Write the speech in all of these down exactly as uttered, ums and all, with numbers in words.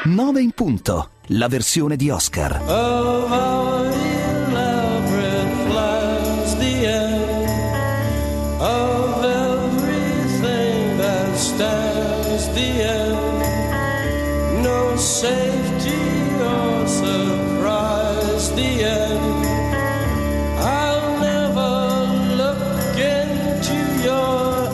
nove in punto, la versione di Oscar. Of our elaborate plans, the end of everything that stands, the end, no safety or surprise, the end. I'll never look into your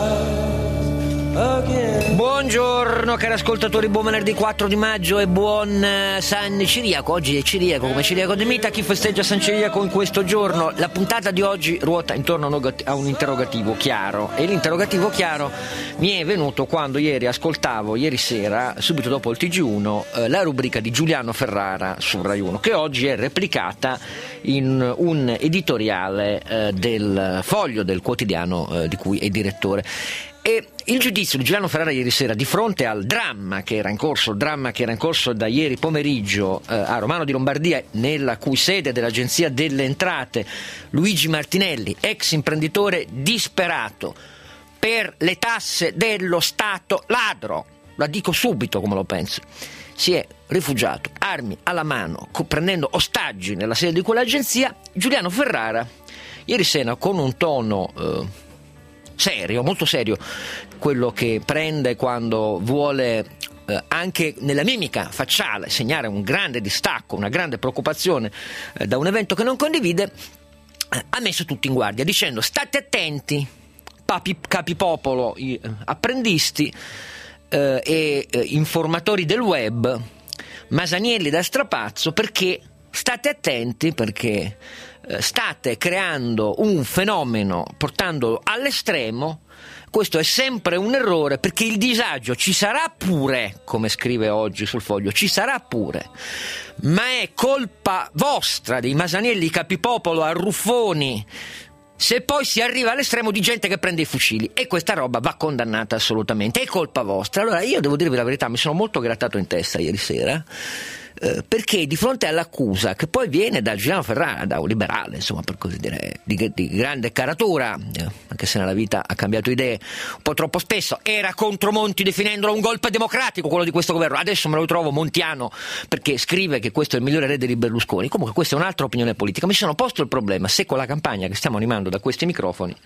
eyes again. Buongiorno cari ascoltatori, buon venerdì quattro di maggio e buon eh, San Ciriaco. Oggi è Ciriaco, come Ciriaco de Mita. Chi festeggia San Ciriaco in questo giorno? La puntata di oggi ruota intorno a un interrogativo chiaro, e l'interrogativo chiaro mi è venuto quando ieri ascoltavo, ieri sera, subito dopo il T G uno, eh, la rubrica di Giuliano Ferrara su Rai uno, che oggi è replicata in un editoriale eh, del Foglio, del quotidiano eh, di cui è direttore. E il giudizio di Giuliano Ferrara ieri sera, di fronte al dramma che era in corso, il dramma che era in corso da ieri pomeriggio eh, a Romano di Lombardia, nella cui sede dell'Agenzia delle Entrate Luigi Martinelli, ex imprenditore disperato per le tasse dello Stato ladro, la dico subito come lo penso, si è rifugiato, armi alla mano, prendendo ostaggi nella sede di quell'agenzia. Giuliano Ferrara ieri sera, con un tono eh, serio, molto serio, quello che prende quando vuole eh, anche nella mimica facciale segnare un grande distacco, una grande preoccupazione eh, da un evento che non condivide, eh, ha messo tutti in guardia dicendo: state attenti, papi, capipopolo, eh, apprendisti eh, e eh, informatori del web, Masanielli da strapazzo, perché state attenti, perché state creando un fenomeno portandolo all'estremo. Questo è sempre un errore, perché il disagio ci sarà pure, come scrive oggi sul Foglio, ci sarà pure, ma è colpa vostra, dei Masanielli, capipopolo, arruffoni, se poi si arriva all'estremo di gente che prende i fucili, e questa roba va condannata assolutamente, è colpa vostra. Allora io devo dirvi la verità, mi sono molto grattato in testa ieri sera, Eh, perché di fronte all'accusa che poi viene da Giuliano Ferrara, da un liberale, insomma, per così dire, di, di grande caratura, eh, anche se nella vita ha cambiato idee un po' troppo spesso, era contro Monti definendolo un golpe democratico quello di questo governo, adesso me lo ritrovo montiano perché scrive che questo è il migliore erede di Berlusconi. Comunque questa è un'altra opinione politica. Mi sono posto il problema se con la campagna che stiamo animando da questi microfoni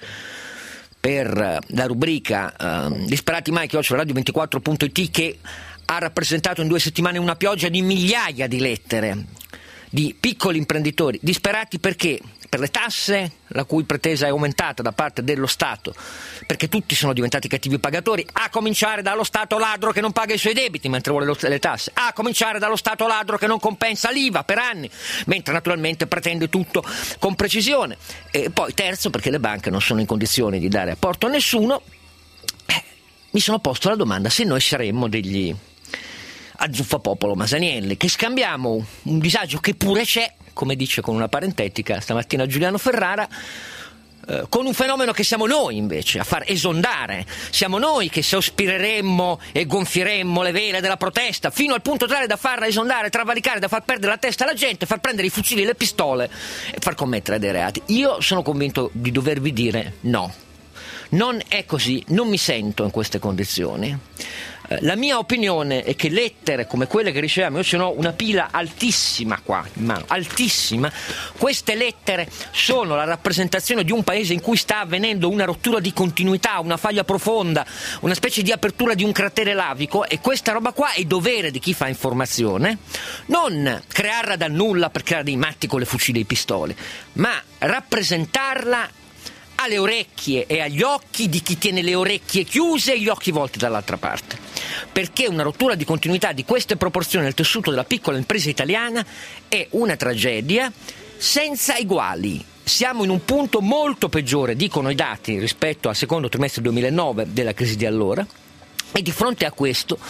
per la rubrica eh, disperati mai chiocciola radio ventiquattro punto it, che ha rappresentato in due settimane una pioggia di migliaia di lettere di piccoli imprenditori disperati perché per le tasse, la cui pretesa è aumentata da parte dello Stato, perché tutti sono diventati cattivi pagatori, a cominciare dallo Stato ladro che non paga i suoi debiti mentre vuole le tasse, a cominciare dallo Stato ladro che non compensa l'I V A per anni, mentre naturalmente pretende tutto con precisione. E poi terzo, perché le banche non sono in condizioni di dare apporto a nessuno. Eh, mi sono posto la domanda se noi saremmo degli azzuffapopolo Masanielli, che scambiamo un disagio che pure c'è, come dice con una parentetica stamattina Giuliano Ferrara, eh, con un fenomeno che siamo noi invece a far esondare. Siamo noi che sospireremmo e gonfieremmo le vele della protesta fino al punto tale da farla esondare, travalicare, da far perdere la testa alla gente, far prendere i fucili e le pistole e far commettere dei reati. Io sono convinto di dovervi dire no. Non è così, non mi sento in queste condizioni. La mia opinione è che lettere come quelle che riceviamo, io ce n'ho una pila altissima qua in mano, altissima, queste lettere sono la rappresentazione di un paese in cui sta avvenendo una rottura di continuità, una faglia profonda, una specie di apertura di un cratere lavico, e questa roba qua è dovere di chi fa informazione, non crearla dal nulla per creare dei matti con le fucili e i pistoli, ma rappresentarla alle orecchie e agli occhi di chi tiene le orecchie chiuse e gli occhi volti dall'altra parte, perché una rottura di continuità di queste proporzioni nel tessuto della piccola impresa italiana è una tragedia senza eguali. Siamo in un punto molto peggiore, dicono i dati, rispetto al secondo trimestre duemilanove della crisi di allora, e di fronte a questo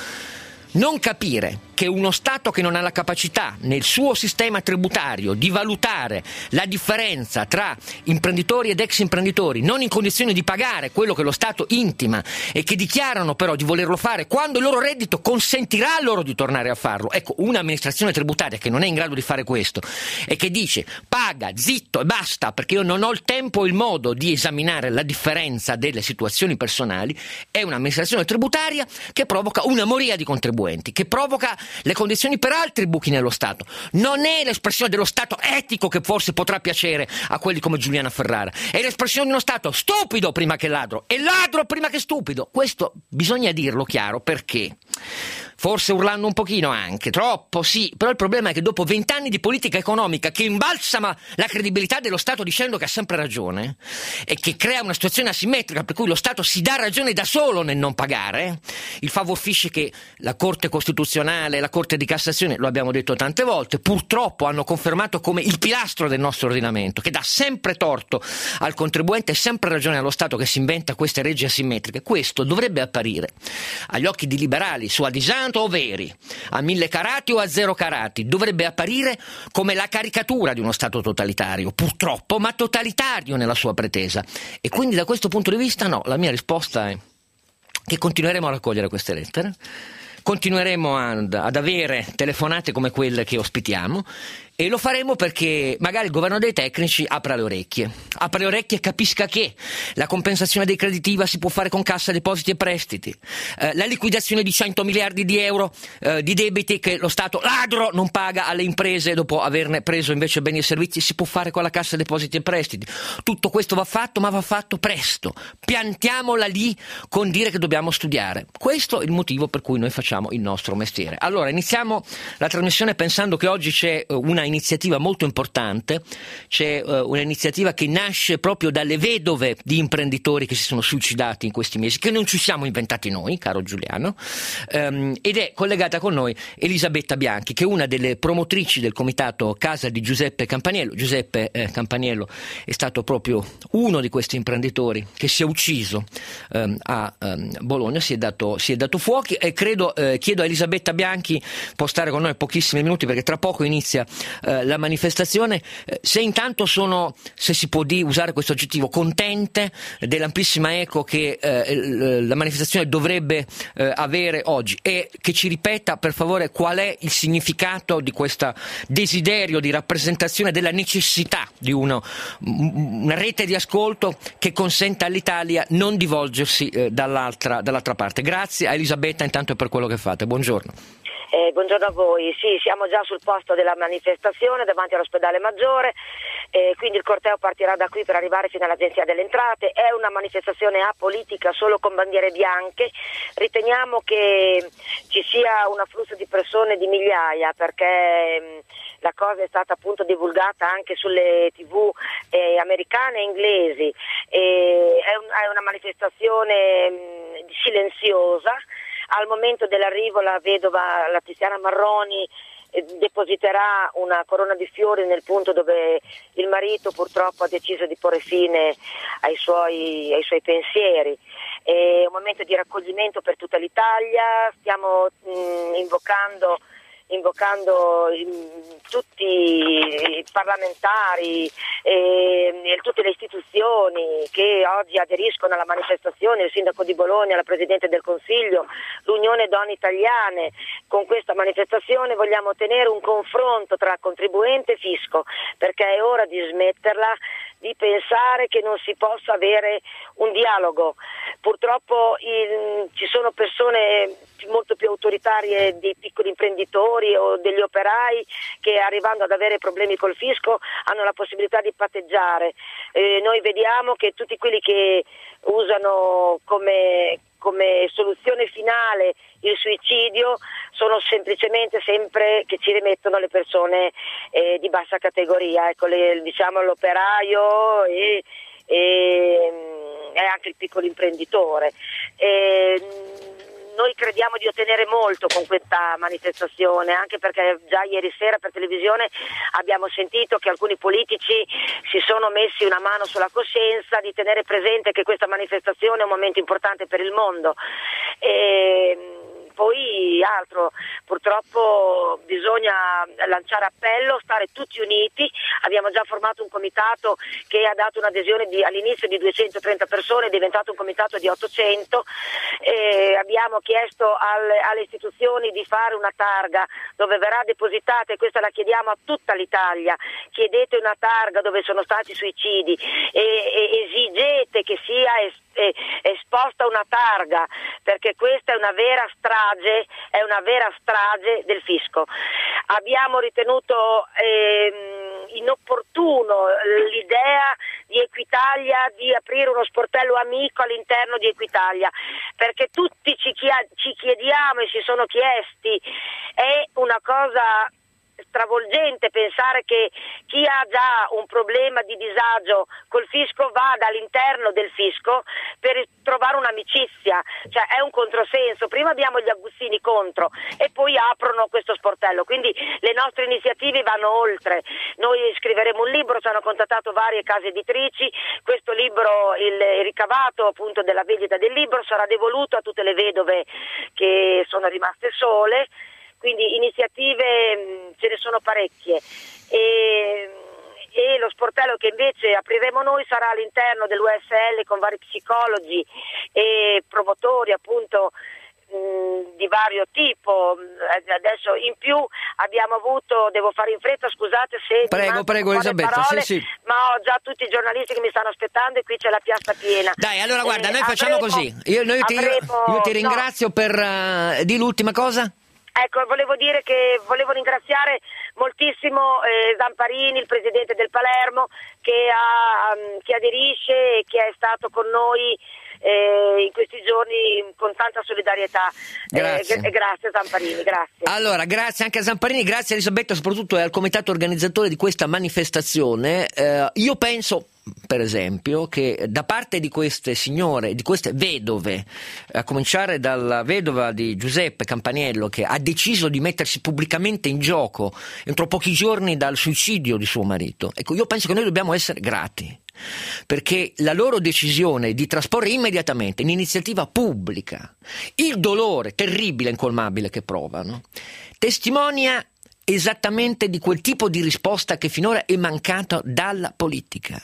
non capire che uno Stato che non ha la capacità nel suo sistema tributario di valutare la differenza tra imprenditori ed ex imprenditori non in condizione di pagare quello che lo Stato intima e che dichiarano però di volerlo fare quando il loro reddito consentirà loro di tornare a farlo. Ecco, un'amministrazione tributaria che non è in grado di fare questo e che dice paga, zitto e basta perché io non ho il tempo e il modo di esaminare la differenza delle situazioni personali, è un'amministrazione tributaria che provoca una moria di contribuenti, che provoca le condizioni per altri buchi nello Stato. Non è l'espressione dello Stato etico che forse potrà piacere a quelli come Giuliana Ferrara, è l'espressione di uno Stato stupido prima che ladro e ladro prima che stupido. Questo bisogna dirlo chiaro, perché forse urlando un pochino anche, troppo sì, però il problema è che dopo vent'anni di politica economica che imbalsama la credibilità dello Stato dicendo che ha sempre ragione e che crea una situazione asimmetrica per cui lo Stato si dà ragione da solo nel non pagare, il favor fiche che la Corte Costituzionale e la Corte di Cassazione, lo abbiamo detto tante volte, purtroppo hanno confermato come il pilastro del nostro ordinamento, che dà sempre torto al contribuente e sempre ragione allo Stato che si inventa queste leggi asimmetriche. Questo dovrebbe apparire agli occhi di liberali su Adisanto o Veri, a mille carati o a zero carati, dovrebbe apparire come la caricatura di uno Stato totalitario, purtroppo, ma totalitario nella sua pretesa. E quindi da questo punto di vista no, la mia risposta è che continueremo a raccogliere queste lettere, continueremo ad, ad avere telefonate come quelle che ospitiamo, e lo faremo perché magari il governo dei tecnici apra le orecchie, apra le orecchie e capisca che la compensazione dei crediti I V A si può fare con Cassa Depositi e Prestiti, eh, la liquidazione di cento miliardi di euro eh, di debiti che lo Stato ladro non paga alle imprese dopo averne preso invece beni e servizi si può fare con la Cassa Depositi e Prestiti. Tutto questo va fatto, ma va fatto presto, piantiamola lì con dire che dobbiamo studiare. Questo è il motivo per cui noi facciamo il nostro mestiere. Allora iniziamo la trasmissione pensando che oggi c'è una iniziativa molto importante, c'è uh, un'iniziativa che nasce proprio dalle vedove di imprenditori che si sono suicidati in questi mesi, che non ci siamo inventati noi, caro Giuliano, um, ed è collegata con noi Elisabetta Bianchi, che è una delle promotrici del comitato Casa di Giuseppe Campaniello. Giuseppe eh, Campaniello è stato proprio uno di questi imprenditori che si è ucciso um, a um, Bologna, si è dato, si è dato fuochi, e credo, eh, chiedo a Elisabetta Bianchi, può stare con noi pochissimi minuti perché tra poco inizia Uh, la manifestazione, uh, se intanto sono, se si può di usare questo aggettivo, contente dell'amplissima eco che uh, l- la manifestazione dovrebbe uh, avere oggi, e che ci ripeta per favore qual è il significato di questo desiderio di rappresentazione della necessità di uno, m- una rete di ascolto che consenta all'Italia non di volgersi uh, dall'altra, dall'altra parte. Grazie a Elisabetta intanto per quello che fate, buongiorno. Eh, buongiorno a voi, sì, siamo già sul posto della manifestazione davanti all'ospedale Maggiore, eh, quindi il corteo partirà da qui per arrivare fino all'Agenzia delle Entrate. È una manifestazione apolitica solo con bandiere bianche, riteniamo che ci sia un afflusso di persone di migliaia perché mh, la cosa è stata appunto divulgata anche sulle tivù eh, americane e inglesi, e è, un, è una manifestazione mh, silenziosa. Al momento dell'arrivo la vedova, la Tiziana Marroni, eh, depositerà una corona di fiori nel punto dove il marito purtroppo ha deciso di porre fine ai suoi, ai suoi pensieri. È un momento di raccoglimento per tutta l'Italia, stiamo mh, invocando invocando tutti i parlamentari e, e tutte le istituzioni che oggi aderiscono alla manifestazione, il sindaco di Bologna, la Presidente del Consiglio, l'Unione Donne Italiane. Con questa manifestazione vogliamo ottenere un confronto tra contribuente e fisco, perché è ora di smetterla di pensare che non si possa avere un dialogo. Purtroppo il, ci sono persone molto più autoritarie dei piccoli imprenditori o degli operai che, arrivando ad avere problemi col fisco, hanno la possibilità di patteggiare. Eh, noi vediamo che tutti quelli che usano come, come soluzione finale il suicidio sono semplicemente sempre che ci rimettono le persone eh, di bassa categoria, ecco, le, diciamo l'operaio e, e, e anche il piccolo imprenditore. E, noi crediamo di ottenere molto con questa manifestazione, anche perché già ieri sera per televisione abbiamo sentito che alcuni politici si sono messi una mano sulla coscienza di tenere presente che questa manifestazione è un momento importante per il mondo. E poi altro, purtroppo bisogna lanciare appello, stare tutti uniti. Abbiamo già formato un comitato che ha dato un'adesione di, all'inizio di duecentotrenta persone, è diventato un comitato di ottocento. E abbiamo chiesto alle, alle istituzioni di fare una targa dove verrà depositata, e questa la chiediamo a tutta l'Italia, chiedete una targa dove sono stati suicidi e, e esigete che sia es, esposta una targa, perché questa è una vera strada strage, è una vera strage del fisco. Abbiamo ritenuto ehm, inopportuno l'idea di Equitalia di aprire uno sportello amico all'interno di Equitalia, perché tutti ci, chia- ci chiediamo e si sono chiesti, è una cosa stravolgente pensare che chi ha già un problema di disagio col fisco vada all'interno del fisco per trovare un'amicizia, cioè è un controsenso. Prima abbiamo gli aguzzini contro e poi aprono questo sportello, quindi le nostre iniziative vanno oltre. Noi scriveremo un libro, ci hanno contattato varie case editrici, questo libro, il ricavato appunto della vendita del libro sarà devoluto a tutte le vedove che sono rimaste sole. Quindi iniziative mh, ce ne sono parecchie e, e lo sportello che invece apriremo noi sarà all'interno dell'U S L con vari psicologi e promotori appunto mh, di vario tipo. Adesso in più abbiamo avuto, devo fare in fretta, scusate se prego prego Elisabetta, parole, sì, sì. ma ho già tutti i giornalisti che mi stanno aspettando e qui c'è la piazza piena. Dai, allora guarda, eh, noi facciamo avremo, così, io, noi ti, avremo, io ti ringrazio no. per uh, di l'ultima cosa. Ecco, volevo dire che volevo ringraziare moltissimo eh, Zamparini, il presidente del Palermo, che, ha, che aderisce e che è stato con noi eh, in questi giorni con tanta solidarietà. Grazie. Eh, grazie Zamparini, grazie. Allora, grazie anche a Zamparini, grazie a Elisabetta, soprattutto al comitato organizzatore di questa manifestazione. Eh, io penso, per esempio, che da parte di queste signore, di queste vedove, a cominciare dalla vedova di Giuseppe Campaniello, che ha deciso di mettersi pubblicamente in gioco entro pochi giorni dal suicidio di suo marito, ecco, io penso che noi dobbiamo essere grati, perché la loro decisione di trasporre immediatamente in iniziativa pubblica il dolore terribile e incolmabile che provano testimonia esattamente di quel tipo di risposta che finora è mancato dalla politica.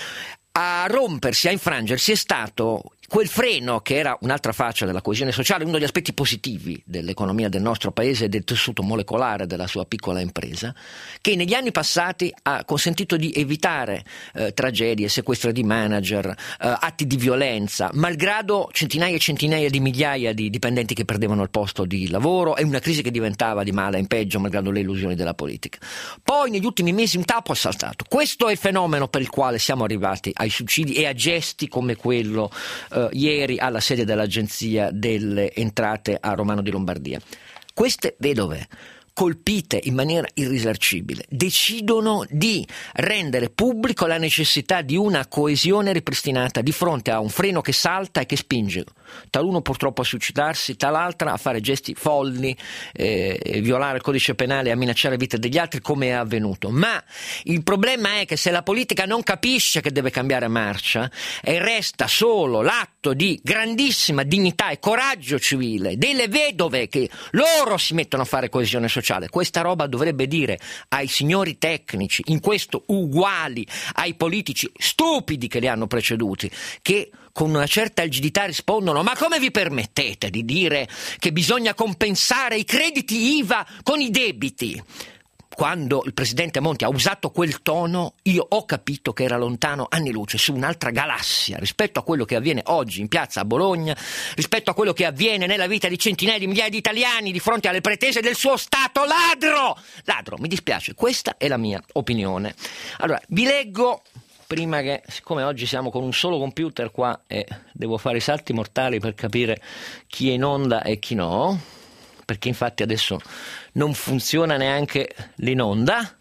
A rompersi, a infrangersi è stato quel freno che era un'altra faccia della coesione sociale, uno degli aspetti positivi dell'economia del nostro paese e del tessuto molecolare della sua piccola impresa, che negli anni passati ha consentito di evitare eh, tragedie, sequestri di manager, eh, atti di violenza, malgrado centinaia e centinaia di migliaia di dipendenti che perdevano il posto di lavoro e una crisi che diventava di male in peggio malgrado le illusioni della politica. Poi negli ultimi mesi un tappo è saltato. Questo è il fenomeno per il quale siamo arrivati ai suicidi e a gesti come quello eh, ieri alla sede dell'Agenzia delle Entrate a Romano di Lombardia. Queste vedove, colpite in maniera irrisarcibile, decidono di rendere pubblico la necessità di una coesione ripristinata di fronte a un freno che salta e che spinge taluno purtroppo a suicidarsi, tal'altra a fare gesti folli, eh, violare il codice penale e a minacciare la vita degli altri, come è avvenuto. Ma il problema è che se la politica non capisce che deve cambiare marcia e resta solo l'atto di grandissima dignità e coraggio civile delle vedove che loro si mettono a fare coesione sociale, questa roba dovrebbe dire ai signori tecnici, in questo uguali ai politici stupidi che li hanno preceduti, che con una certa agilità rispondono: ma come vi permettete di dire che bisogna compensare i crediti I V A con i debiti? Quando il presidente Monti ha usato quel tono, io ho capito che era lontano anni luce, su un'altra galassia rispetto a quello che avviene oggi in piazza a Bologna, rispetto a quello che avviene nella vita di centinaia di migliaia di italiani di fronte alle pretese del suo Stato ladro. Ladro, mi dispiace, questa è la mia opinione. Allora, vi leggo, prima che, siccome oggi siamo con un solo computer qua e devo fare i salti mortali per capire chi è in onda e chi no, perché infatti adesso non funziona neanche l'in onda.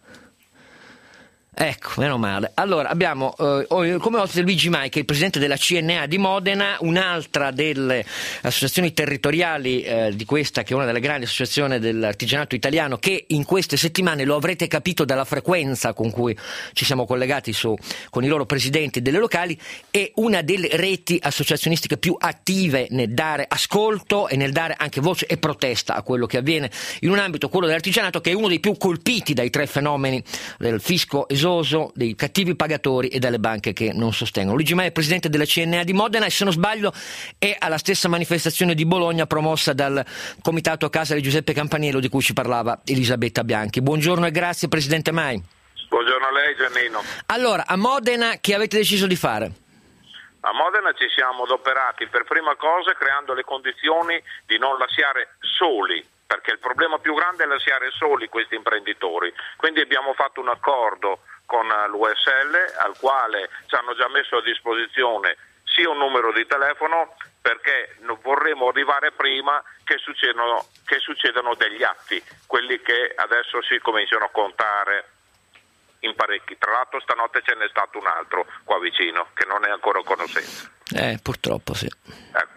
Ecco, meno male. Allora, abbiamo eh, come ospite Luigi Mai, che è il presidente della C N A di Modena, un'altra delle associazioni territoriali eh, di questa, che è una delle grandi associazioni dell'artigianato italiano, che in queste settimane, lo avrete capito dalla frequenza con cui ci siamo collegati su, con i loro presidenti delle locali, è una delle reti associazionistiche più attive nel dare ascolto e nel dare anche voce e protesta a quello che avviene in un ambito, quello dell'artigianato, che è uno dei più colpiti dai tre fenomeni del fisco esoso, dei cattivi pagatori e dalle banche che non sostengono. Luigi Mai è presidente della C N A di Modena e, se non sbaglio, è alla stessa manifestazione di Bologna promossa dal comitato Casa di Giuseppe Campaniello di cui ci parlava Elisabetta Bianchi. Buongiorno e grazie, presidente Mai. Buongiorno a lei, Giannino. Allora, a Modena che avete deciso di fare? A Modena ci siamo adoperati per prima cosa creando le condizioni di non lasciare soli, perché il problema più grande è lasciare soli questi imprenditori. Quindi abbiamo fatto un accordo con l'U S L al quale ci hanno già messo a disposizione sia un numero di telefono, perché vorremmo arrivare prima che succedano, che succedano degli atti, quelli che adesso si cominciano a contare in parecchi. Tra l'altro stanotte ce n'è stato un altro qua vicino che non è ancora a conoscenza. Eh, purtroppo sì. Ecco.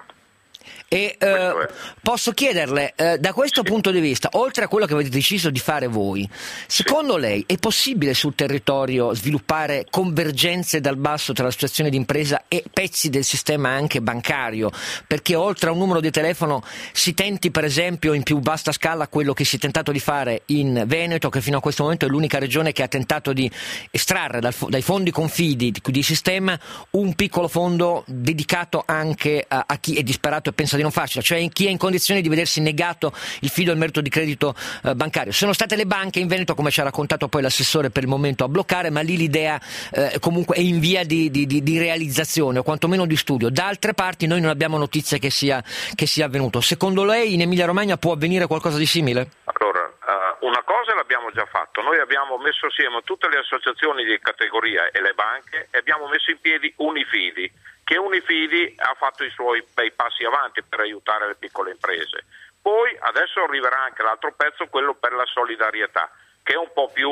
E eh, posso chiederle, eh, da questo sì. punto di vista, oltre a quello che avete deciso di fare voi, secondo sì. lei è possibile sul territorio sviluppare convergenze dal basso tra l'associazione di impresa e pezzi del sistema anche bancario? Perché oltre a un numero di telefono si tenti per esempio in più vasta scala quello che si è tentato di fare in Veneto, che fino a questo momento è l'unica regione che ha tentato di estrarre dal, dai fondi confidi di, di sistema un piccolo fondo dedicato anche a, a chi è disperato e pensa di non farcela, cioè in chi è in condizione di vedersi negato il fido al merito di credito eh, bancario. Sono state le banche in Veneto, come ci ha raccontato poi l'assessore, per il momento a bloccare, ma lì l'idea eh, comunque è in via di, di, di, di realizzazione o quantomeno di studio. Da altre parti noi non abbiamo notizie che sia, che sia avvenuto. Secondo lei in Emilia Romagna può avvenire qualcosa di simile? Allora, uh, una cosa l'abbiamo già fatto, noi abbiamo messo assieme tutte le associazioni di categoria e le banche e abbiamo messo in piedi Unifidi, che Unifidi ha fatto i suoi bei passi avanti per aiutare le piccole imprese. Poi adesso arriverà anche l'altro pezzo, quello per la solidarietà, che è un po' più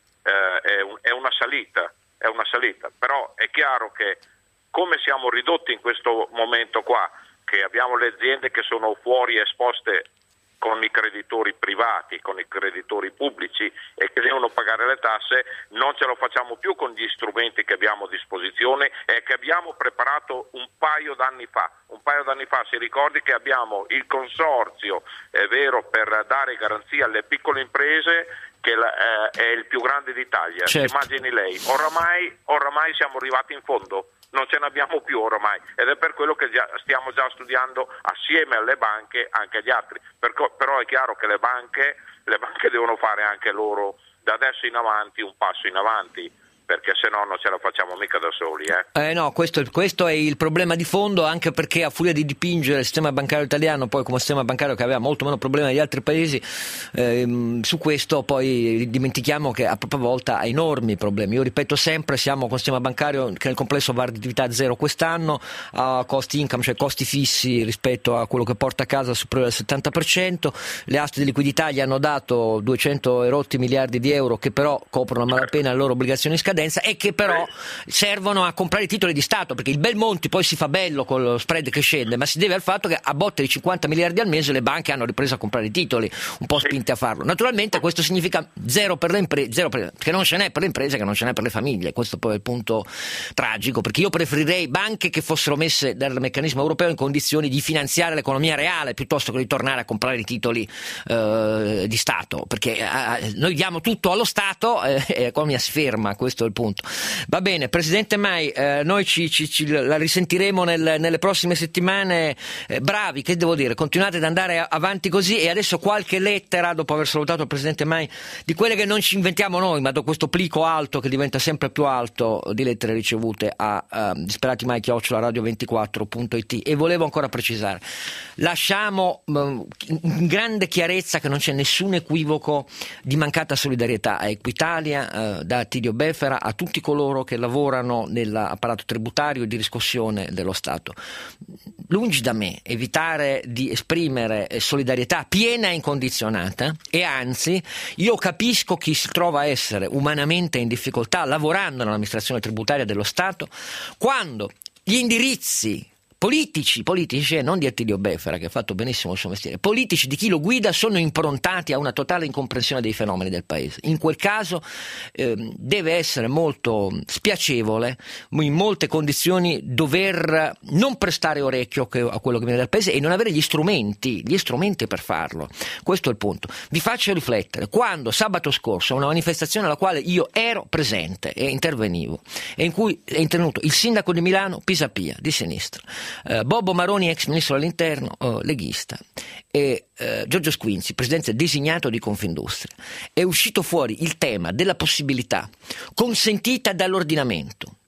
eh, è, un, è una salita, è una salita, però è chiaro che come siamo ridotti in questo momento qua, che abbiamo le aziende che sono fuori esposte con i creditori privati, con i creditori pubblici e che devono pagare le tasse, non ce lo facciamo più con gli strumenti che abbiamo a disposizione e che abbiamo preparato un paio d'anni fa. Un paio d'anni fa si ricordi che abbiamo il consorzio, è vero, per dare garanzia alle piccole imprese, che la, eh, è il più grande d'Italia. Certo. Immagini lei, oramai, oramai siamo arrivati in fondo. Non ce ne abbiamo più oramai ed è per quello che già, stiamo già studiando assieme alle banche anche gli altri. Perco, però è chiaro che le banche, le banche devono fare anche loro da adesso in avanti un passo in avanti, perché se no non ce la facciamo mica da soli. Eh, eh no, questo, questo è il problema di fondo, anche perché a furia di dipingere il sistema bancario italiano poi come sistema bancario che aveva molto meno problemi degli altri paesi, ehm, su questo poi dimentichiamo che a propria volta ha enormi problemi. Io ripeto sempre, siamo con un sistema bancario che nel complesso va a redditività zero quest'anno, ha costi income, cioè costi fissi rispetto a quello che porta a casa superiore al settanta per cento, le aste di liquidità gli hanno dato duecento e rotti miliardi di euro che però coprono a malapena le loro obbligazioni in scadenza e che però servono a comprare i titoli di Stato, perché il Belmonti poi si fa bello con lo spread che scende, ma si deve al fatto che a botte di cinquanta miliardi al mese le banche hanno ripreso a comprare i titoli, un po' spinte a farlo. Naturalmente questo significa zero per le imprese, zero per, che non ce n'è per le imprese, che non ce n'è per le famiglie. Questo poi è il punto tragico, perché io preferirei banche che fossero messe dal meccanismo europeo in condizioni di finanziare l'economia reale piuttosto che di tornare a comprare i titoli eh, di Stato, perché eh, noi diamo tutto allo Stato eh, e l'economia si ferma. Questo è il punto. Va bene, Presidente Mai, eh, noi ci, ci, ci la risentiremo nel, nelle prossime settimane. Eh, bravi, che devo dire, continuate ad andare avanti così. E adesso qualche lettera, dopo aver salutato il Presidente Mai, di quelle che non ci inventiamo noi, ma da questo plico alto che diventa sempre più alto di lettere ricevute a uh, disperati mai chiocciola radio ventiquattro punto it. E volevo ancora precisare, lasciamo um, in grande chiarezza che non c'è nessun equivoco di mancata solidarietà a Equitalia, uh, da Attilio Befera a tutti coloro che lavorano nell'apparato tributario e di riscossione dello Stato. Lungi da me evitare di esprimere solidarietà piena e incondizionata, e anzi io capisco chi si trova a essere umanamente in difficoltà lavorando nell'amministrazione tributaria dello Stato, quando gli indirizzi politici, politici e non di Attilio Befera, che ha fatto benissimo il suo mestiere, politici di chi lo guida sono improntati a una totale incomprensione dei fenomeni del paese. In quel caso eh, deve essere molto spiacevole in molte condizioni dover non prestare orecchio a quello che viene dal paese e non avere gli strumenti, gli strumenti per farlo. Questo è il punto. Vi faccio riflettere, quando sabato scorso a una manifestazione alla quale io ero presente e intervenivo e in cui è intervenuto il sindaco di Milano Pisapia di sinistra, Uh, Bobo Maroni, ex ministro dell'interno, uh, leghista, e uh, Giorgio Squinzi, presidente designato di Confindustria, è uscito fuori il tema della possibilità consentita dall'ordinamento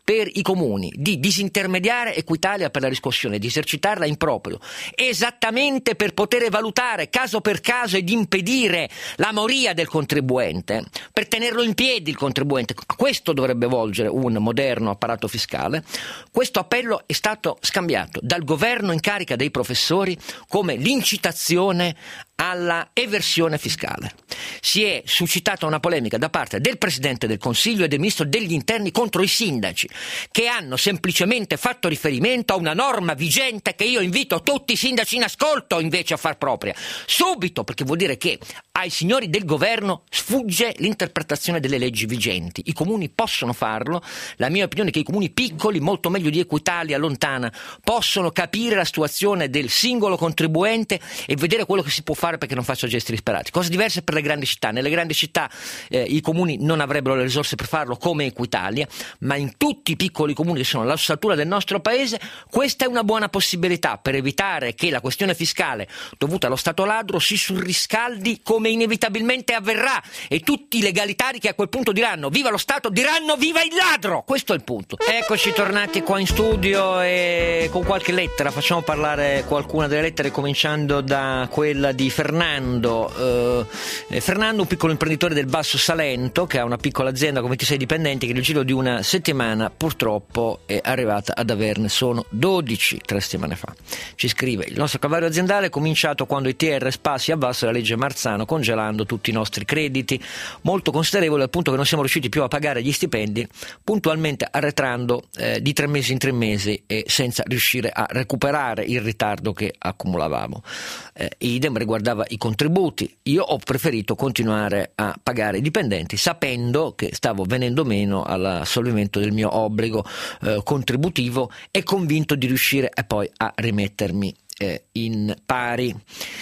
per i comuni di disintermediare Equitalia per la riscossione, di esercitarla in proprio, esattamente per poter valutare caso per caso ed impedire la moria del contribuente, per tenerlo in piedi il contribuente. A questo dovrebbe volgere un moderno apparato fiscale. Questo appello è stato scambiato dal governo in carica dei professori come l'incitazione alla eversione fiscale. Si è suscitata una polemica da parte del Presidente del Consiglio e del Ministro degli Interni contro i sindaci, che hanno semplicemente fatto riferimento a una norma vigente che io invito tutti i sindaci in ascolto invece a far propria subito, perché vuol dire che ai signori del governo sfugge l'interpretazione delle leggi vigenti. I comuni possono farlo. La mia opinione è che i comuni piccoli, molto meglio di Equitalia lontana, possono capire la situazione del singolo contribuente e vedere quello che si può fare perché non faccia gesti disperati. Cose diverse per le grandi città. Nelle grandi città eh, i comuni non avrebbero le risorse per farlo come Equitalia, ma in tutti i piccoli comuni che sono l'ossatura del nostro paese questa è una buona possibilità per evitare che la questione fiscale dovuta allo Stato ladro si surriscaldi come inevitabilmente avverrà, e tutti i legalitari che a quel punto diranno viva lo Stato diranno viva il ladro. Questo è il punto. Eccoci tornati qua in studio e con qualche lettera. Facciamo parlare qualcuna delle lettere, cominciando da quella di Fernando. Eh, Fernando, un piccolo imprenditore del Basso Salento che ha una piccola azienda con ventisei dipendenti, che nel giro di una settimana purtroppo è arrivata ad averne sono dodici, tre settimane fa. Ci scrive: il nostro calvario aziendale è cominciato quando i T R S P A si avvalsero la legge Marzano, congelando tutti i nostri crediti, molto considerevole al punto che non siamo riusciti più a pagare gli stipendi, puntualmente arretrando eh, di tre mesi in tre mesi e senza riuscire a recuperare il ritardo che accumulavamo. Eh, idem riguardava i contributi. Io ho preferito continuare a pagare i dipendenti sapendo che stavo venendo meno all'assolvimento del mio obbligo eh, contributivo e convinto di riuscire e poi a rimettermi eh, in pari.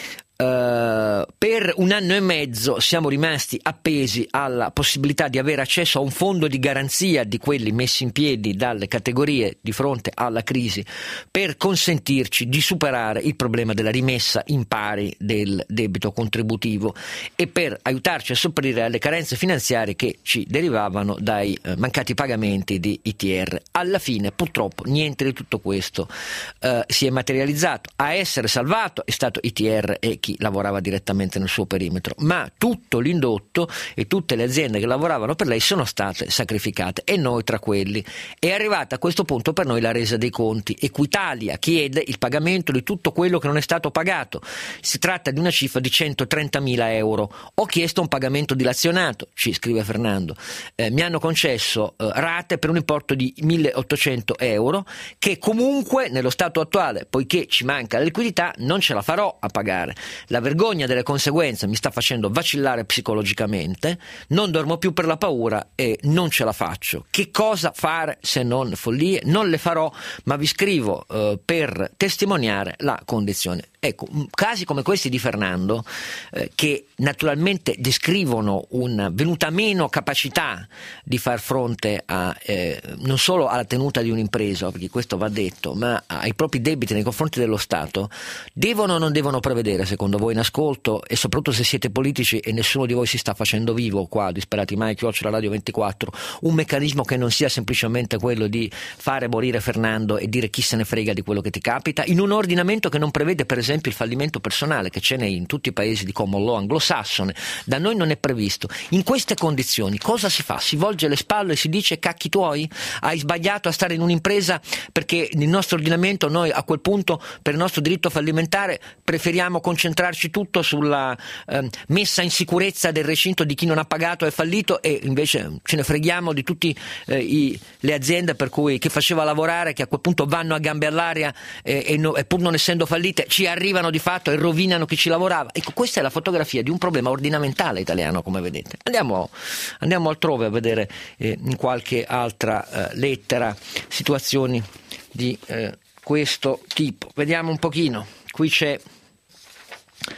Uh, per un anno e mezzo siamo rimasti appesi alla possibilità di avere accesso a un fondo di garanzia di quelli messi in piedi dalle categorie di fronte alla crisi, per consentirci di superare il problema della rimessa in pari del debito contributivo e per aiutarci a sopperire alle carenze finanziarie che ci derivavano dai uh, mancati pagamenti di I T R. Alla fine purtroppo niente di tutto questo uh, si è materializzato. A essere salvato è stato I T R e chi lavorava direttamente nel suo perimetro, ma tutto l'indotto e tutte le aziende che lavoravano per lei sono state sacrificate, e noi tra quelli. È arrivata a questo punto per noi la resa dei conti. Equitalia chiede il pagamento di tutto quello che non è stato pagato. Si tratta di una cifra di centotrentamila euro. Ho chiesto un pagamento dilazionato, ci scrive Fernando. Eh, mi hanno concesso eh, rate per un importo di milleottocento euro che comunque nello stato attuale, poiché ci manca la liquidità, non ce la farò a pagare. La vergogna delle conseguenze mi sta facendo vacillare psicologicamente, non dormo più per la paura e non ce la faccio. Che cosa fare se non follie? Non le farò, ma vi scrivo eh, per testimoniare la condizione. Ecco, casi come questi di Fernando, eh, che naturalmente descrivono una venuta meno capacità di far fronte a eh, non solo alla tenuta di un'impresa, perché questo va detto, ma ai propri debiti nei confronti dello Stato, devono o non devono prevedere, secondo voi in ascolto, e soprattutto se siete politici e nessuno di voi si sta facendo vivo qua, disperati mai, chiocciola Radio ventiquattro, un meccanismo che non sia semplicemente quello di fare morire Fernando e dire chi se ne frega di quello che ti capita, in un ordinamento che non prevede per esempio il fallimento personale, che ce n'è in tutti i paesi di common law anglosassone, da noi non è previsto. In queste condizioni cosa si fa? Si volge le spalle e si dice cacchi tuoi? Hai sbagliato a stare in un'impresa perché nel nostro ordinamento noi a quel punto per il nostro diritto fallimentare preferiamo concentrarci tutto sulla eh, messa in sicurezza del recinto di chi non ha pagato e fallito, e invece ce ne freghiamo di tutte eh, le aziende per cui che faceva lavorare, che a quel punto vanno a gambe all'aria eh, e, no, e pur non essendo fallite ci arrivano di fatto e rovinano chi ci lavorava. Ecco, questa è la fotografia di un problema ordinamentale italiano, come vedete. Andiamo, andiamo altrove a vedere eh, in qualche altra eh, lettera situazioni di eh, questo tipo. Vediamo un pochino. Qui c'è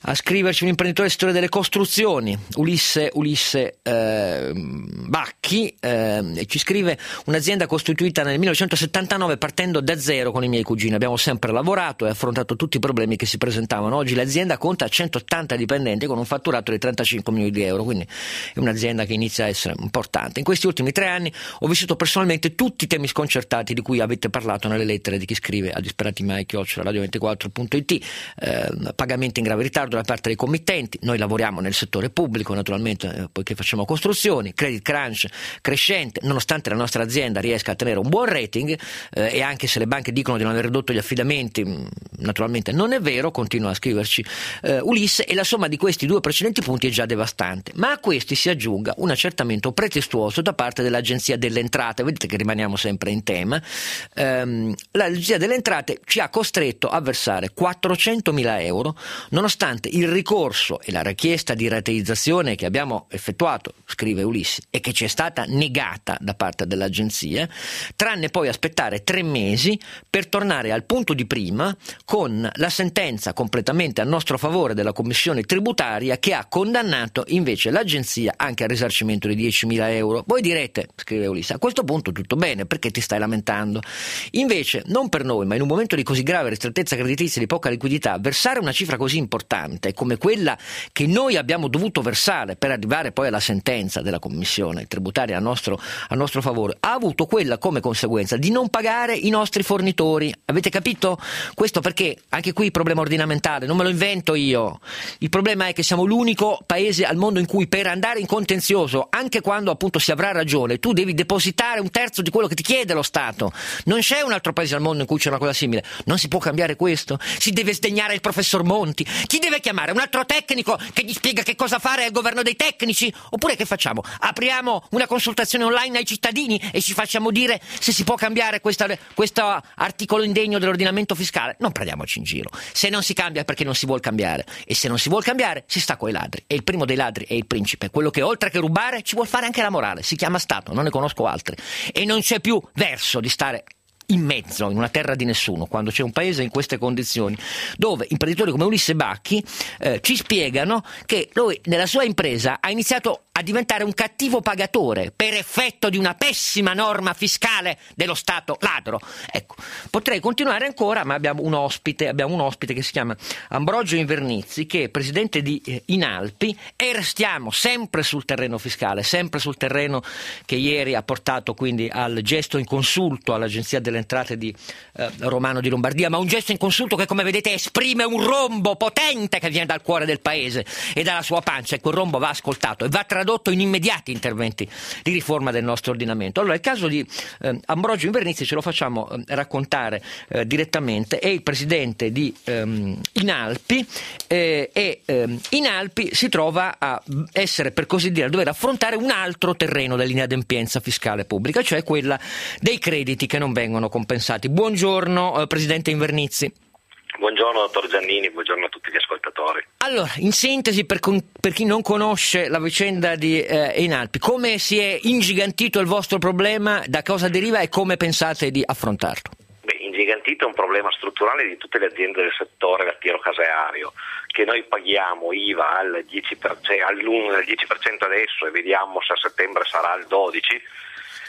a scriverci un imprenditore settore delle costruzioni, Ulisse, Ulisse eh, Bacchi, eh, e ci scrive: un'azienda costituita nel millenovecentosettantanove partendo da zero con i miei cugini. Abbiamo sempre lavorato e affrontato tutti i problemi che si presentavano. Oggi l'azienda conta centottanta dipendenti con un fatturato di trentacinque milioni di euro, quindi è un'azienda che inizia a essere importante. In questi ultimi tre anni ho vissuto personalmente tutti i temi sconcertati di cui avete parlato nelle lettere di chi scrive a disperatimi chiocciola radio ventiquattro punto it, eh, pagamenti in grave ritardo da parte dei committenti. Noi lavoriamo nel settore pubblico, naturalmente, eh, poiché facciamo costruzioni, credit crunch crescente, nonostante la nostra azienda riesca a tenere un buon rating, eh, e anche se le banche dicono di non aver ridotto gli affidamenti, mh, naturalmente non è vero, continua a scriverci eh, Ulisse, e la somma di questi due precedenti punti è già devastante. Ma a questi si aggiunga un accertamento pretestuoso da parte dell'Agenzia delle Entrate. Vedete che rimaniamo sempre in tema. Ehm, l'Agenzia delle Entrate ci ha costretto a versare quattrocentomila euro, nonostante il ricorso e la richiesta di rateizzazione che abbiamo effettuato, scrive Ulisse, e che ci è stata negata da parte dell'agenzia, tranne poi aspettare tre mesi per tornare al punto di prima con la sentenza completamente a nostro favore della commissione tributaria, che ha condannato invece l'agenzia anche al risarcimento di diecimila euro. Voi direte, scrive Ulisse, a questo punto tutto bene, perché ti stai lamentando? Invece, non per noi, ma in un momento di così grave ristrettezza creditizia e di poca liquidità, versare una cifra così importante come quella che noi abbiamo dovuto versare per arrivare poi alla sentenza della commissione tributaria a nostro, a nostro favore, ha avuto quella come conseguenza di non pagare i nostri fornitori. Avete capito? Questo perché anche qui il problema ordinamentale, non me lo invento io. Il problema è che siamo l'unico paese al mondo in cui per andare in contenzioso, anche quando appunto si avrà ragione, tu devi depositare un terzo di quello che ti chiede lo Stato. Non c'è un altro paese al mondo in cui c'è una cosa simile. Non si può cambiare questo. Si deve sdegnare il professor Monti. Chi deve chiamare? Un altro tecnico che gli spiega che cosa fare al governo dei tecnici? Oppure che facciamo? Apriamo una consultazione online ai cittadini e ci facciamo dire se si può cambiare questa, questo articolo indegno dell'ordinamento fiscale? Non prendiamoci in giro. Se non si cambia è perché non si vuol cambiare, e se non si vuol cambiare si sta coi ladri, e il primo dei ladri è il principe, quello che oltre che rubare ci vuol fare anche la morale. Si chiama Stato, non ne conosco altri, e non c'è più verso di stare in mezzo, in una terra di nessuno, quando c'è un paese in queste condizioni, dove imprenditori come Ulisse Bacchi eh, ci spiegano che lui nella sua impresa ha iniziato a diventare un cattivo pagatore per effetto di una pessima norma fiscale dello Stato ladro. Ecco, potrei continuare ancora, ma abbiamo un ospite, abbiamo un ospite che si chiama Ambrogio Invernizzi, che è presidente di eh, Inalpi, e restiamo sempre sul terreno fiscale, sempre sul terreno che ieri ha portato quindi al gesto inconsulto all'Agenzia delle Entrate di eh, Romano di Lombardia, ma un gesto inconsulto che, come vedete, esprime un rombo potente che viene dal cuore del paese e dalla sua pancia, e quel rombo va ascoltato e va tradotto in immediati interventi di riforma del nostro ordinamento. Allora, il caso di eh, Ambrogio Invernizzi ce lo facciamo eh, raccontare eh, direttamente. È il presidente di ehm, Inalpi eh, e ehm, Inalpi si trova a essere, per così dire, a dover affrontare un altro terreno dell'inadempienza fiscale pubblica, cioè quella dei crediti che non vengono compensati. Buongiorno eh, presidente Invernizzi. Buongiorno dottor Giannini, buongiorno a tutti gli ascoltatori. Allora, in sintesi, per, con, per chi non conosce la vicenda di eh, Inalpi, come si è ingigantito il vostro problema, da cosa deriva e come pensate di affrontarlo? Beh, ingigantito è un problema strutturale di tutte le aziende del settore lattiero-caseario, che noi paghiamo I V A al dieci per cento, al dieci per cento adesso, e vediamo se a settembre sarà al dodici per cento,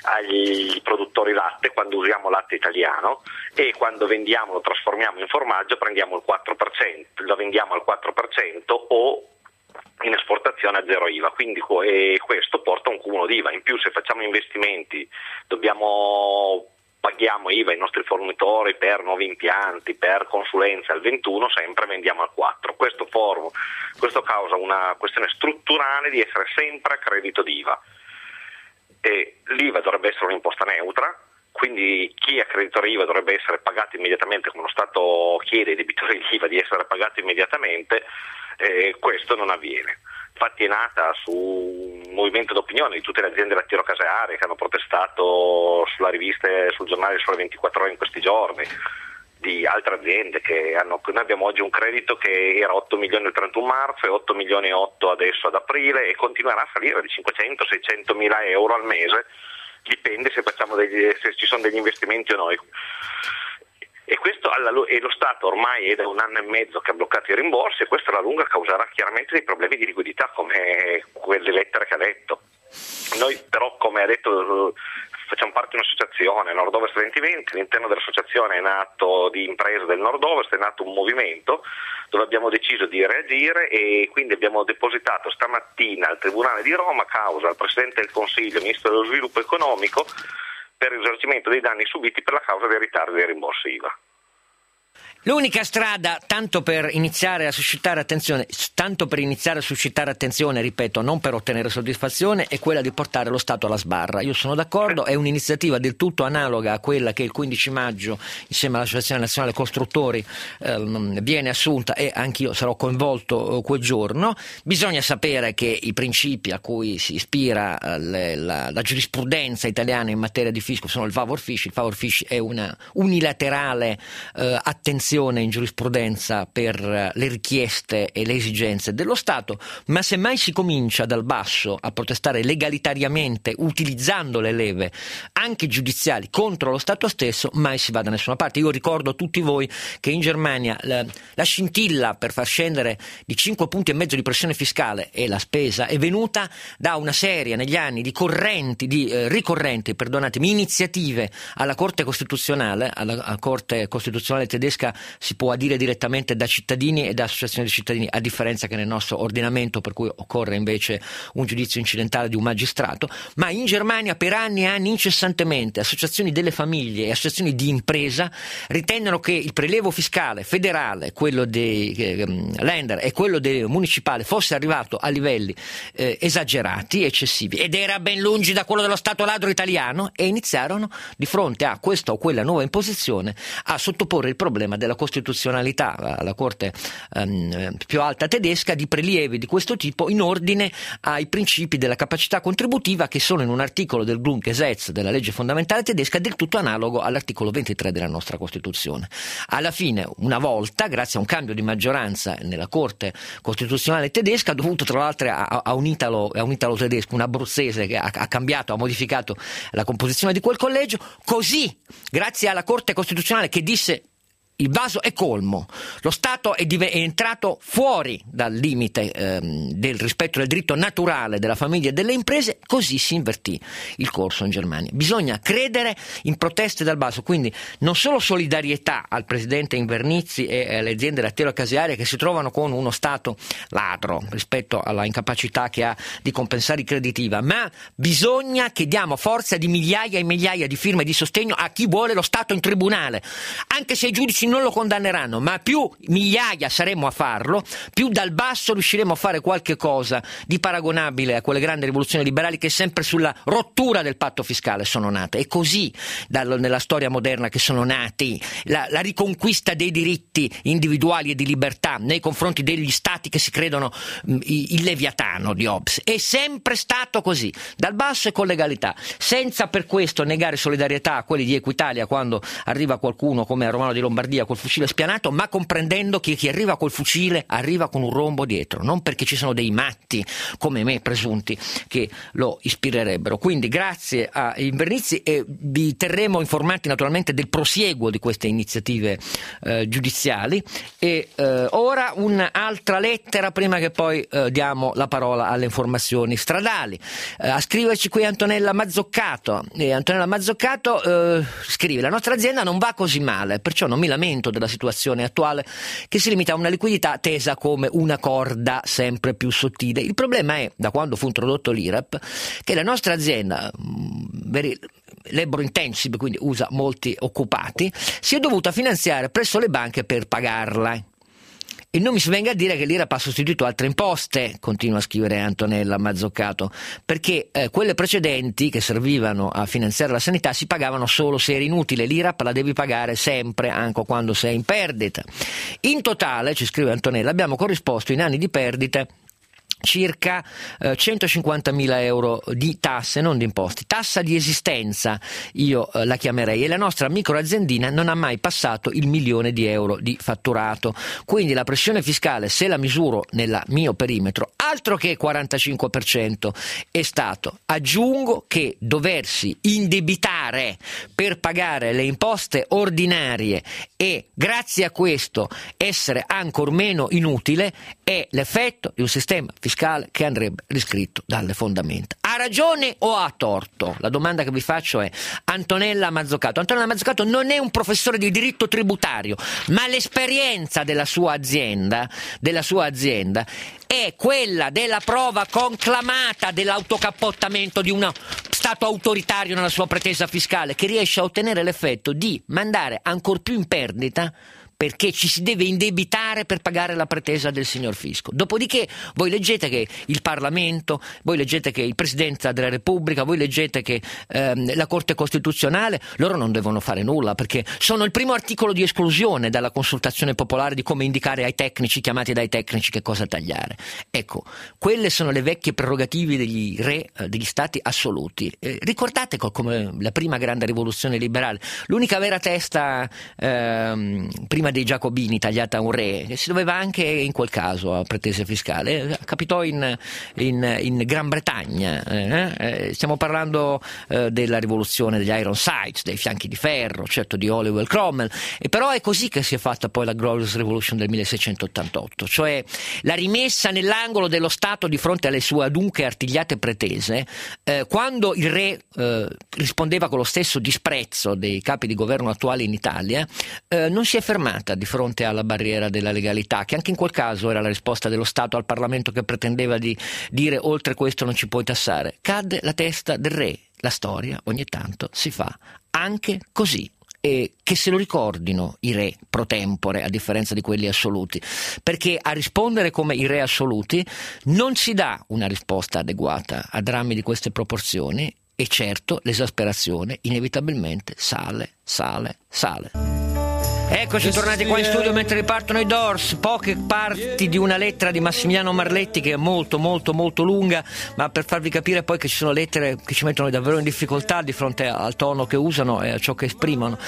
agli produttori latte quando usiamo latte italiano, e quando vendiamo, lo trasformiamo in formaggio, prendiamo il quattro per cento, lo vendiamo al quattro per cento o in esportazione a zero I V A, quindi e questo porta a un cumulo di I V A. In più, se facciamo investimenti dobbiamo paghiamo I V A ai nostri fornitori per nuovi impianti, per consulenze al ventuno, sempre vendiamo al quattro. Questo, form, questo causa una questione strutturale di essere sempre a credito di I V A. E l'I V A dovrebbe essere un'imposta neutra, quindi chi è creditore I V A dovrebbe essere pagato immediatamente, come lo Stato chiede ai debitori di I V A di essere pagati immediatamente, e questo non avviene. Infatti è nata su un movimento d'opinione di tutte le aziende lattiero-casearie che hanno protestato sulla rivista, sul giornale Sole ventiquattro Ore in questi giorni, di altre aziende che hanno. Noi abbiamo oggi un credito che era otto milioni il trentuno marzo e otto milioni e otto adesso ad aprile, e continuerà a salire di cinquecento seicento mila euro al mese, dipende se facciamo degli, se ci sono degli investimenti o no. E, questo alla, e lo Stato ormai è da un anno e mezzo che ha bloccato i rimborsi, e questo alla lunga causerà chiaramente dei problemi di liquidità come quelle lettere che ha detto. Noi però, come ha detto, facciamo parte di un'associazione, Nord-Ovest venti venti, all'interno dell'associazione è nato, di imprese del Nord-Ovest, è nato un movimento dove abbiamo deciso di reagire, e quindi abbiamo depositato stamattina al Tribunale di Roma causa al Presidente del Consiglio, Ministro dello Sviluppo Economico, per il risarcimento dei danni subiti per la causa dei ritardi dei rimborsi I V A. L'unica strada, tanto per iniziare a suscitare attenzione, tanto per iniziare a suscitare attenzione, ripeto, non per ottenere soddisfazione, è quella di portare lo Stato alla sbarra. Io sono d'accordo, è un'iniziativa del tutto analoga a quella che il quindici maggio, insieme all'Associazione Nazionale Costruttori, ehm, viene assunta, e anch'io sarò coinvolto quel giorno. Bisogna sapere che i principi a cui si ispira eh, le, la, la giurisprudenza italiana in materia di fisco sono il favor fish. Il favor fish è una unilaterale eh, attenzione in giurisprudenza per le richieste e le esigenze dello Stato, ma se mai si comincia dal basso a protestare legalitariamente utilizzando le leve anche giudiziali contro lo Stato stesso, mai si va da nessuna parte. Io ricordo a tutti voi che in Germania la, la scintilla per far scendere di cinque punti e mezzo di pressione fiscale e la spesa è venuta da una serie negli anni di correnti, di eh, ricorrenti, perdonatemi, iniziative alla Corte Costituzionale, alla, alla Corte Costituzionale tedesca si può adire direttamente da cittadini e da associazioni di cittadini, a differenza che nel nostro ordinamento, per cui occorre invece un giudizio incidentale di un magistrato. Ma in Germania per anni e anni incessantemente associazioni delle famiglie e associazioni di impresa ritengono che il prelievo fiscale federale, quello dei eh, Länder e quello dei municipale fosse arrivato a livelli eh, esagerati, eccessivi, ed era ben lungi da quello dello Stato ladro italiano, e iniziarono di fronte a questa o quella nuova imposizione a sottoporre il problema della costituzionalità alla Corte ehm, più alta tedesca di prelievi di questo tipo in ordine ai principi della capacità contributiva, che sono in un articolo del Grundgesetz, della legge fondamentale tedesca, del tutto analogo all'articolo ventitré della nostra Costituzione. Alla fine, una volta, grazie a un cambio di maggioranza nella Corte Costituzionale tedesca, dovuto tra l'altro a, a, un, italo, a un italo tedesco, un abruzzese che ha, ha cambiato, ha modificato la composizione di quel collegio, così, grazie alla Corte Costituzionale che disse il vaso è colmo, lo Stato è, div- è entrato fuori dal limite ehm, del rispetto del diritto naturale della famiglia e delle imprese, così si invertì il corso in Germania. Bisogna credere in proteste dal basso, quindi non solo solidarietà al presidente Invernizzi e alle aziende lattiero-casearie che si trovano con uno Stato ladro rispetto alla incapacità che ha di compensare i crediti I V A, ma bisogna che diamo forza di migliaia e migliaia di firme di sostegno a chi vuole lo Stato in tribunale, anche se i giudici non lo condanneranno, ma più migliaia saremo a farlo, più dal basso riusciremo a fare qualche cosa di paragonabile a quelle grandi rivoluzioni liberali che sempre sulla rottura del patto fiscale sono nate. È così dal, nella storia moderna che sono nati la, la riconquista dei diritti individuali e di libertà nei confronti degli stati che si credono mh, il Leviatano di Hobbes. È sempre stato così, dal basso e con legalità, senza per questo negare solidarietà a quelli di Equitalia quando arriva qualcuno come a Romano di Lombardia col fucile spianato, ma comprendendo che chi arriva col fucile arriva con un rombo dietro, non perché ci sono dei matti come me presunti che lo ispirerebbero. Quindi grazie a Invernizzi, e vi terremo informati naturalmente del prosieguo di queste iniziative eh, giudiziali. E eh, ora un'altra lettera prima che poi eh, diamo la parola alle informazioni stradali. Eh, a scriverci qui Antonella Mazzoccato, e Antonella Mazzoccato eh, scrive: la nostra azienda non va così male, perciò non mi lamento della situazione attuale che si limita a una liquidità tesa come una corda sempre più sottile. Il problema è, da quando fu introdotto l'I R A P, che la nostra azienda, very labor intensive, quindi usa molti occupati, si è dovuta finanziare presso le banche per pagarla. E non mi si venga a dire che l'I R A P ha sostituito altre imposte, continua a scrivere Antonella Mazzoccato, perché eh, quelle precedenti che servivano a finanziare la sanità si pagavano solo se era inutile. L'I R A P la devi pagare sempre, anche quando sei in perdita. In totale, ci scrive Antonella, abbiamo corrisposto in anni di perdite circa eh, centocinquantamila euro di tasse, non di imposti, tassa di esistenza io eh, la chiamerei, e la nostra microaziendina non ha mai passato il milione di euro di fatturato, quindi la pressione fiscale, se la misuro nel mio perimetro, altro che quarantacinque per cento è stato. Aggiungo che doversi indebitare per pagare le imposte ordinarie e grazie a questo essere ancor meno inutile è l'effetto di un sistema fiscale che andrebbe riscritto dalle fondamenta. Ha ragione o ha torto? La domanda che vi faccio è: Antonella Mazzucato. Antonella Mazzucato non è un professore di diritto tributario, ma l'esperienza della sua azienda, della sua azienda è quella della prova conclamata dell'autocappottamento di uno Stato autoritario nella sua pretesa fiscale, che riesce a ottenere l'effetto di mandare ancor più in perdita, perché ci si deve indebitare per pagare la pretesa del signor fisco. Dopodiché voi leggete che il Parlamento, voi leggete che il Presidente della Repubblica, voi leggete che ehm, la Corte Costituzionale, loro non devono fare nulla, perché sono il primo articolo di esclusione dalla consultazione popolare di come indicare ai tecnici, chiamati dai tecnici, che cosa tagliare. Ecco, quelle sono le vecchie prerogative degli re, eh, degli stati assoluti. Eh, ricordate come la prima grande rivoluzione liberale, l'unica vera testa ehm, prima dei Giacobini tagliata a un re, che si doveva anche in quel caso a pretese fiscale, capitò in, in, in Gran Bretagna, eh? Eh, stiamo parlando eh, della rivoluzione degli Ironsides, dei fianchi di ferro, certo di Oliver Cromwell, e però è così che si è fatta poi la Glorious Revolution del milleseicentottantotto, cioè la rimessa nell'angolo dello Stato di fronte alle sue adunche artigliate pretese, eh, quando il re eh, rispondeva con lo stesso disprezzo dei capi di governo attuali in Italia, eh, non si è fermato di fronte alla barriera della legalità, che anche in quel caso era la risposta dello Stato al Parlamento, che pretendeva di dire: oltre questo non ci puoi tassare. Cadde la testa del re. La storia ogni tanto si fa anche così. E che se lo ricordino i re pro tempore, a differenza di quelli assoluti, perché a rispondere come i re assoluti non si dà una risposta adeguata a drammi di queste proporzioni, e certo l'esasperazione inevitabilmente sale, sale, sale. Eccoci tornati qua in studio mentre ripartono i Doors, poche parti di una lettera di Massimiliano Marletti che è molto molto molto lunga, ma per farvi capire poi che ci sono lettere che ci mettono davvero in difficoltà di fronte al tono che usano e a ciò che esprimono.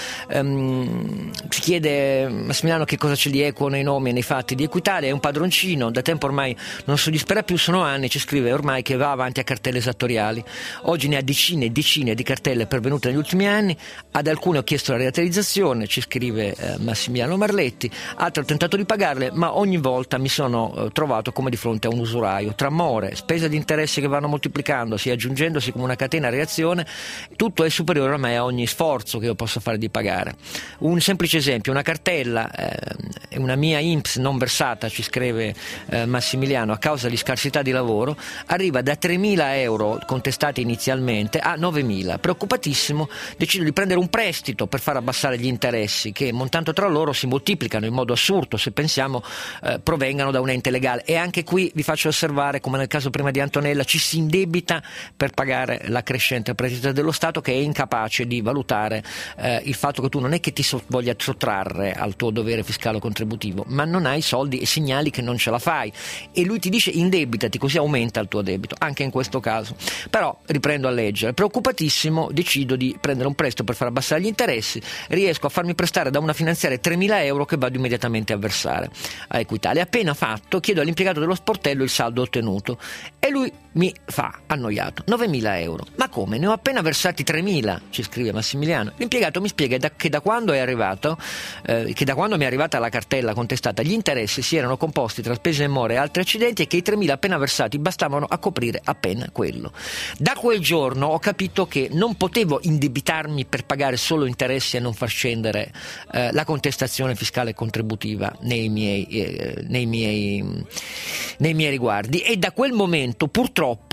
Um, si chiede Massimiliano che cosa ce li equo nei nomi e nei fatti di Equitalia, è un padroncino, da tempo ormai non soddisferà più, sono anni, ci scrive ormai che va avanti a cartelle esattoriali, oggi ne ha decine e decine di cartelle pervenute negli ultimi anni, ad alcune ho chiesto la rateizzazione, ci scrive eh, Massimiliano Marletti, altri ho tentato di pagarle, ma ogni volta mi sono eh, trovato come di fronte a un usuraio, tra more, spese di interessi che vanno moltiplicandosi, aggiungendosi come una catena a reazione, tutto è superiore a me a ogni sforzo che io possa fare di pagare. Un semplice esempio, una cartella e eh, una mia I N P S non versata, ci scrive eh, Massimiliano, a causa di scarsità di lavoro, arriva da tremila euro contestati inizialmente a novemila. Preoccupatissimo, decido di prendere un prestito per far abbassare gli interessi che, montando tra loro, si moltiplicano in modo assurdo se pensiamo eh, provengano da un ente legale. E anche qui vi faccio osservare come nel caso prima di Antonella ci si indebita per pagare la crescente pretesa dello Stato, che è incapace di valutare eh, il fatto che tu non è che ti so- voglia sottrarre al tuo dovere fiscale o contributivo, ma non hai soldi e segnali che non ce la fai, e lui ti dice indebitati, così aumenta il tuo debito. Anche in questo caso però riprendo a leggere, preoccupatissimo decido di prendere un prestito per far abbassare gli interessi, riesco a farmi prestare da una finanziaria tremila euro che vado immediatamente a versare a Equitalia. Appena fatto chiedo all'impiegato dello sportello il saldo ottenuto e lui mi fa, annoiato, novemila euro. Ma come? Ne ho appena versati tremila, ci scrive Massimiliano. L'impiegato mi spiega da, che da quando è arrivato eh, che da quando mi è arrivata la cartella contestata gli interessi si erano composti tra spese e more e altri accidenti, e che i tremila appena versati bastavano a coprire appena quello. Da quel giorno ho capito che non potevo indebitarmi per pagare solo interessi e non far scendere eh, la contestazione fiscale e contributiva nei miei, eh, nei miei, nei miei riguardi, e da quel momento purtroppo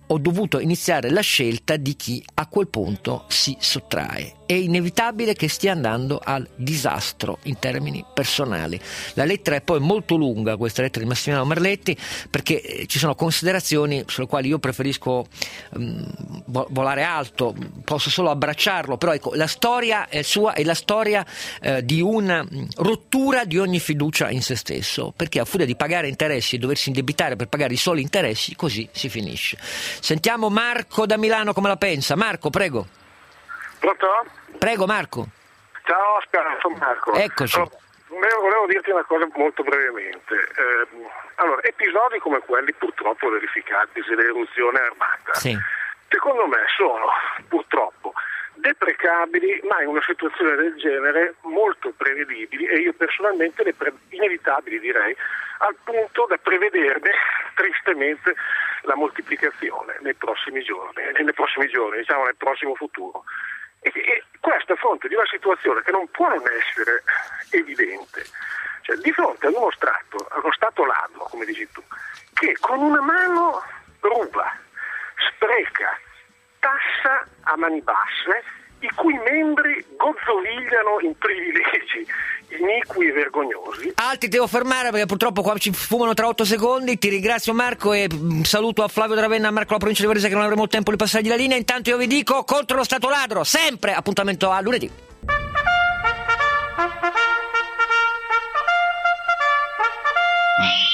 ho dovuto iniziare la scelta di chi a quel punto si sottrae. È inevitabile che stia andando al disastro in termini personali. La lettera è poi molto lunga, questa lettera di Massimiliano Merletti, perché ci sono considerazioni sulle quali io preferisco um, volare alto, posso solo abbracciarlo, però ecco, la storia è sua, è la storia eh, di una rottura di ogni fiducia in se stesso, perché a furia di pagare interessi e doversi indebitare per pagare i soli interessi, così si finisce. Sentiamo Marco da Milano come la pensa. Marco, prego. Pronto? Prego Marco. Ciao Oscar, sono Marco. Eccoci. Allora, volevo, volevo dirti una cosa molto brevemente. Eh, allora, episodi come quelli purtroppo verificatisi dell'eruzione armata, Sì. secondo me sono purtroppo deprecabili, ma in una situazione del genere molto prevedibili, e io personalmente le pre- inevitabili direi, al punto da prevederne tristemente la moltiplicazione nei prossimi giorni, nei prossimi giorni, diciamo nel prossimo futuro. E, e questo a fronte di una situazione che non può non essere evidente, cioè di fronte ad uno Stato, ad uno Stato ladro, come dici tu, che con una mano ruba, spreca, tassa a mani basse, i cui membri gozzovigliano in privilegi iniqui e vergognosi. Altri devo fermare perché purtroppo qua ci fumano tra otto secondi. Ti ringrazio Marco e saluto a Flavio da Ravenna, a Marco la provincia di Varese, che non avremo il tempo di passargli la linea. Intanto io vi dico contro lo Stato ladro, sempre. Appuntamento a lunedì. Mm.